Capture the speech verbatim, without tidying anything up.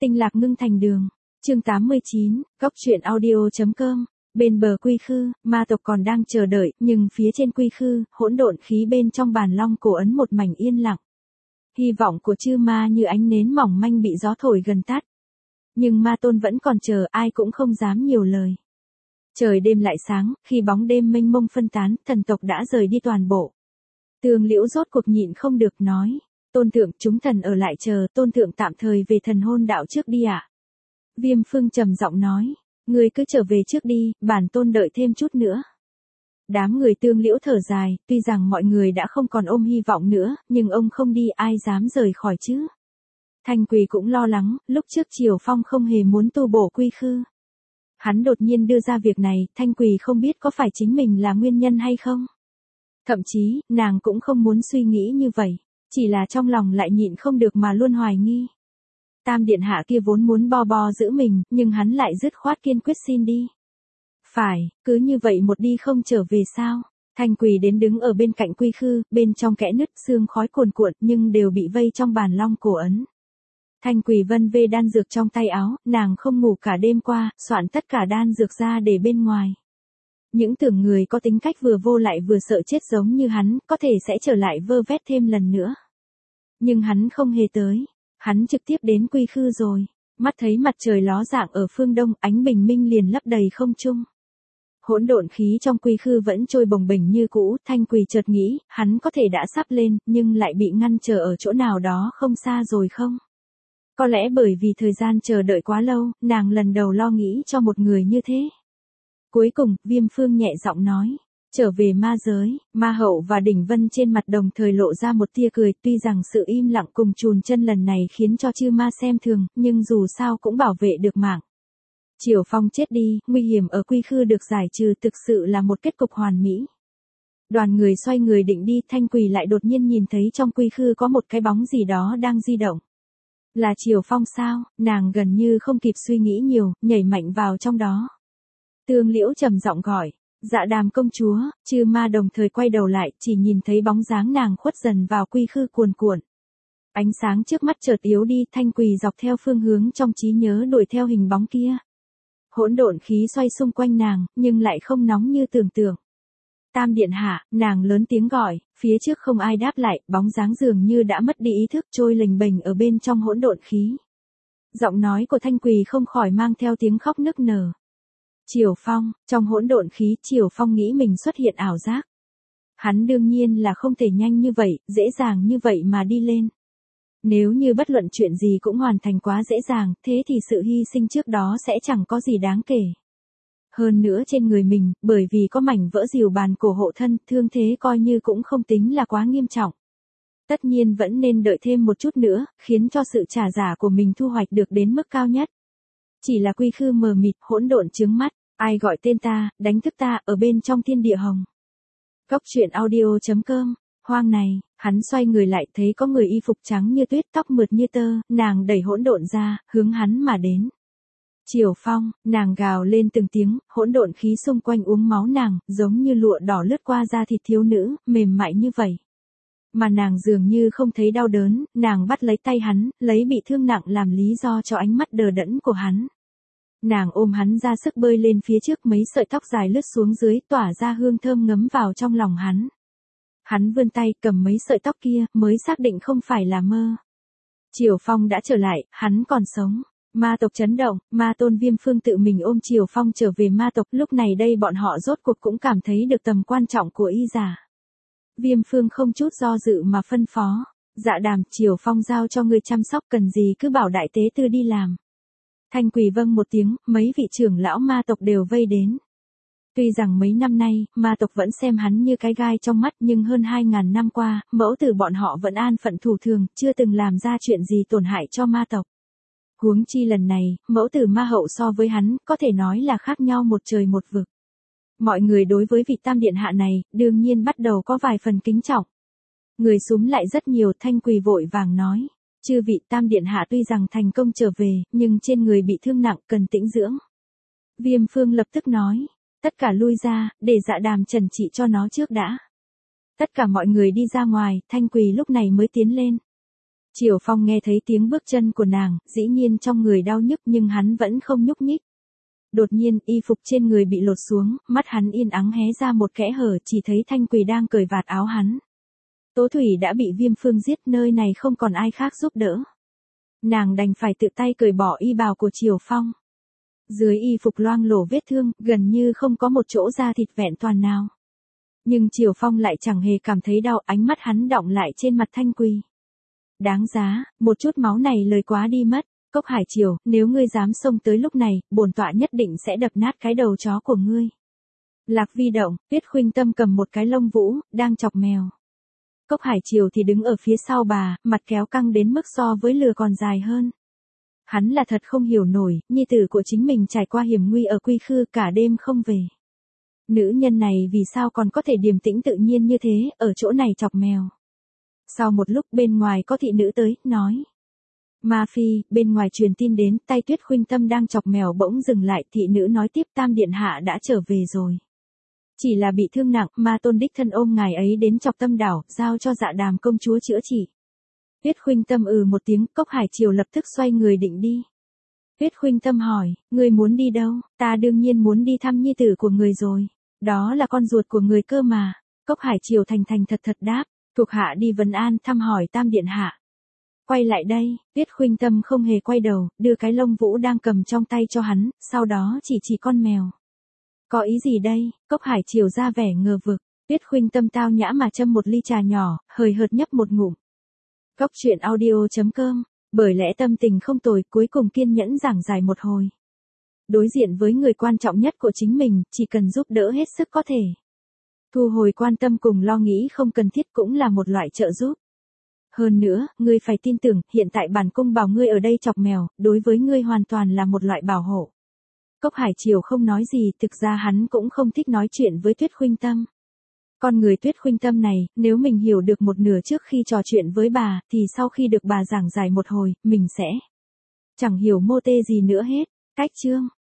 Tinh lạc ngưng thành đường. Chương tám mươi chín, góc truyện audio chấm com. Bên bờ quy khư, ma tộc còn đang chờ đợi, nhưng phía trên quy khư, hỗn độn khí bên trong bàn long cổ ấn một mảnh yên lặng. Hy vọng của chư ma như ánh nến mỏng manh bị gió thổi gần tắt. Nhưng ma tôn vẫn còn chờ, ai cũng không dám nhiều lời. Trời đêm lại sáng, khi bóng đêm mênh mông phân tán, thần tộc đã rời đi toàn bộ. Tương Liễu rốt cuộc nhịn không được nói, tôn thượng chúng thần ở lại chờ, tôn thượng tạm thời về thần hôn đạo trước đi ạ. À? Viêm Phương trầm giọng nói, người cứ trở về trước đi, bản tôn đợi thêm chút nữa. Đám người Tương Liễu thở dài, tuy rằng mọi người đã không còn ôm hy vọng nữa, nhưng ông không đi ai dám rời khỏi chứ. Thanh Quỳ cũng lo lắng, lúc trước Triều Phong không hề muốn tu bổ quy khư. Hắn đột nhiên đưa ra việc này, Thanh Quỳ không biết có phải chính mình là nguyên nhân hay không. Thậm chí, nàng cũng không muốn suy nghĩ như vậy, chỉ là trong lòng lại nhịn không được mà luôn hoài nghi. Tam điện hạ kia vốn muốn bo bo giữ mình, nhưng hắn lại dứt khoát kiên quyết xin đi. Phải, cứ như vậy một đi không trở về sao? Thanh Quỳ đến đứng ở bên cạnh quy khư, bên trong kẽ nứt xương khói cuồn cuộn nhưng đều bị vây trong bàn long cổ ấn. Thanh Quỳ vân vê đan dược trong tay áo, nàng không ngủ cả đêm qua, soạn tất cả đan dược ra để bên ngoài. Những tưởng người có tính cách vừa vô lại vừa sợ chết giống như hắn, có thể sẽ trở lại vơ vét thêm lần nữa. Nhưng hắn không hề tới. Hắn trực tiếp đến quy khư rồi, mắt thấy mặt trời ló dạng ở phương đông, ánh bình minh liền lấp đầy không trung. Hỗn độn khí trong quy khư vẫn trôi bồng bềnh như cũ, Thanh Quỳ chợt nghĩ, hắn có thể đã sắp lên, nhưng lại bị ngăn trở ở chỗ nào đó không xa rồi không? Có lẽ bởi vì thời gian chờ đợi quá lâu, nàng lần đầu lo nghĩ cho một người như thế. Cuối cùng, Viêm Phương nhẹ giọng nói. Trở về ma giới, ma hậu và đỉnh vân trên mặt đồng thời lộ ra một tia cười, tuy rằng sự im lặng cùng chùn chân lần này khiến cho chư ma xem thường, nhưng dù sao cũng bảo vệ được mạng. Triều Phong chết đi, nguy hiểm ở quy khư được giải trừ, thực sự là một kết cục hoàn mỹ. Đoàn người xoay người định đi, Thanh Quỳ lại đột nhiên nhìn thấy trong quy khư có một cái bóng gì đó đang di động. Là Triều Phong sao? Nàng gần như không kịp suy nghĩ nhiều, nhảy mạnh vào trong đó. Tương Liễu trầm giọng gọi. Dạ Đàm công chúa, chư ma đồng thời quay đầu lại, chỉ nhìn thấy bóng dáng nàng khuất dần vào quy khư cuồn cuộn. Ánh sáng trước mắt chợt yếu đi, Thanh Quỳ dọc theo phương hướng trong trí nhớ đuổi theo hình bóng kia. Hỗn độn khí xoay xung quanh nàng, nhưng lại không nóng như tưởng tượng. Tam điện hạ, nàng lớn tiếng gọi, phía trước không ai đáp lại, bóng dáng dường như đã mất đi ý thức trôi lềnh bềnh ở bên trong hỗn độn khí. Giọng nói của Thanh Quỳ không khỏi mang theo tiếng khóc nức nở. Triều Phong, trong hỗn độn khí, Triều Phong nghĩ mình xuất hiện ảo giác. Hắn đương nhiên là không thể nhanh như vậy, dễ dàng như vậy mà đi lên. Nếu như bất luận chuyện gì cũng hoàn thành quá dễ dàng, thế thì sự hy sinh trước đó sẽ chẳng có gì đáng kể. Hơn nữa trên người mình, bởi vì có mảnh vỡ rìu bàn cổ hộ thân, thương thế coi như cũng không tính là quá nghiêm trọng. Tất nhiên vẫn nên đợi thêm một chút nữa, khiến cho sự trả giả của mình thu hoạch được đến mức cao nhất. Chỉ là quy khư mờ mịt, hỗn độn chướng mắt, ai gọi tên ta, đánh thức ta, ở bên trong thiên địa hồng. Góc truyện audio chấm com, hoang này, hắn xoay người lại thấy có người y phục trắng như tuyết, tóc mượt như tơ, nàng đẩy hỗn độn ra, hướng hắn mà đến. Triều Phong, nàng gào lên từng tiếng, hỗn độn khí xung quanh uống máu nàng, giống như lụa đỏ lướt qua da thịt thiếu nữ, mềm mại như vậy. Mà nàng dường như không thấy đau đớn, nàng bắt lấy tay hắn, lấy bị thương nặng làm lý do cho ánh mắt đờ đẫn của hắn. Nàng ôm hắn ra sức bơi lên phía trước, mấy sợi tóc dài lướt xuống dưới, tỏa ra hương thơm ngấm vào trong lòng hắn. Hắn vươn tay cầm mấy sợi tóc kia, mới xác định không phải là mơ. Triều Phong đã trở lại, hắn còn sống. Ma tộc chấn động, ma tôn Viêm Phương tự mình ôm Triều Phong trở về ma tộc, lúc này đây bọn họ rốt cuộc cũng cảm thấy được tầm quan trọng của y giả. Viêm Phương không chút do dự mà phân phó, Dạ Đàm, Triều Phong giao cho ngươi chăm sóc, cần gì cứ bảo đại tế tư đi làm. Thanh Quỳ vâng một tiếng, mấy vị trưởng lão ma tộc đều vây đến. Tuy rằng mấy năm nay, ma tộc vẫn xem hắn như cái gai trong mắt, nhưng hơn hai ngàn năm qua, mẫu tử bọn họ vẫn an phận thủ thường, chưa từng làm ra chuyện gì tổn hại cho ma tộc. Huống chi lần này, mẫu tử ma hậu so với hắn, có thể nói là khác nhau một trời một vực. Mọi người đối với vị tam điện hạ này, đương nhiên bắt đầu có vài phần kính trọng. Người súm lại rất nhiều, Thanh Quỳ vội vàng nói. Chư vị tam điện hạ tuy rằng thành công trở về, nhưng trên người bị thương nặng, cần tĩnh dưỡng. Viêm Phương lập tức nói. Tất cả lui ra, để Dạ Đàm trần trị cho nó trước đã. Tất cả mọi người đi ra ngoài, Thanh Quỳ lúc này mới tiến lên. Triều Phong nghe thấy tiếng bước chân của nàng, dĩ nhiên trong người đau nhức nhưng hắn vẫn không nhúc nhích. Đột nhiên, y phục trên người bị lột xuống, mắt hắn yên ắng hé ra một kẽ hở, chỉ thấy Thanh Quỳ đang cởi vạt áo hắn. Tố Thủy đã bị Viêm Phương giết, nơi này không còn ai khác giúp đỡ. Nàng đành phải tự tay cởi bỏ y bào của Triều Phong. Dưới y phục loang lổ vết thương, gần như không có một chỗ da thịt vẹn toàn nào. Nhưng Triều Phong lại chẳng hề cảm thấy đau, ánh mắt hắn đọng lại trên mặt Thanh Quỳ. Đáng giá, một chút máu này lời quá đi mất. Cốc Hải Triều, nếu ngươi dám xông tới lúc này, bổn tọa nhất định sẽ đập nát cái đầu chó của ngươi. Lạc Vi động, Tuyết Khuynh Tâm cầm một cái lông vũ, đang chọc mèo. Cốc Hải Triều thì đứng ở phía sau bà, mặt kéo căng đến mức so với lừa còn dài hơn. Hắn là thật không hiểu nổi, nhi tử của chính mình trải qua hiểm nguy ở Quy Khư cả đêm không về. Nữ nhân này vì sao còn có thể điềm tĩnh tự nhiên như thế, ở chỗ này chọc mèo. Sau một lúc bên ngoài có thị nữ tới, nói. Ma Phi, bên ngoài truyền tin đến, tay Tuyết Khuynh Tâm đang chọc mèo bỗng dừng lại, thị nữ nói tiếp Tam Điện Hạ đã trở về rồi. Chỉ là bị thương nặng, Ma Tôn đích thân ôm ngài ấy đến Chọc Tâm Đảo, giao cho Dạ Đàm công chúa chữa trị. Tuyết Khuynh Tâm ừ một tiếng, Cốc Hải Triều lập tức xoay người định đi. Tuyết Khuynh Tâm hỏi, ngươi muốn đi đâu? Ta đương nhiên muốn đi thăm nhi tử của người rồi. Đó là con ruột của người cơ mà. Cốc Hải Triều thành thành thật thật đáp, thuộc hạ đi vấn an thăm hỏi Tam Điện Hạ. Quay lại đây, Tuyết Khuynh Tâm không hề quay đầu, đưa cái lông vũ đang cầm trong tay cho hắn, sau đó chỉ chỉ con mèo. Có ý gì đây? Cốc Hải Triều ra vẻ ngờ vực. Tuyết Khuynh Tâm tao nhã mà châm một ly trà nhỏ, hời hợt nhấp một ngụm. Cốc truyện audio chấm com, bởi lẽ tâm tình không tồi, cuối cùng kiên nhẫn giảng giải một hồi. Đối diện với người quan trọng nhất của chính mình, chỉ cần giúp đỡ hết sức có thể. Thu hồi quan tâm cùng lo nghĩ không cần thiết cũng là một loại trợ giúp. Hơn nữa, ngươi phải tin tưởng, hiện tại bản cung bảo ngươi ở đây chọc mèo, đối với ngươi hoàn toàn là một loại bảo hộ. Cốc Hải Triều không nói gì, thực ra hắn cũng không thích nói chuyện với Tuyết Khuynh Tâm. Con người Tuyết Khuynh Tâm này, nếu mình hiểu được một nửa trước khi trò chuyện với bà, thì sau khi được bà giảng giải một hồi, mình sẽ chẳng hiểu mô tê gì nữa hết. Cách chương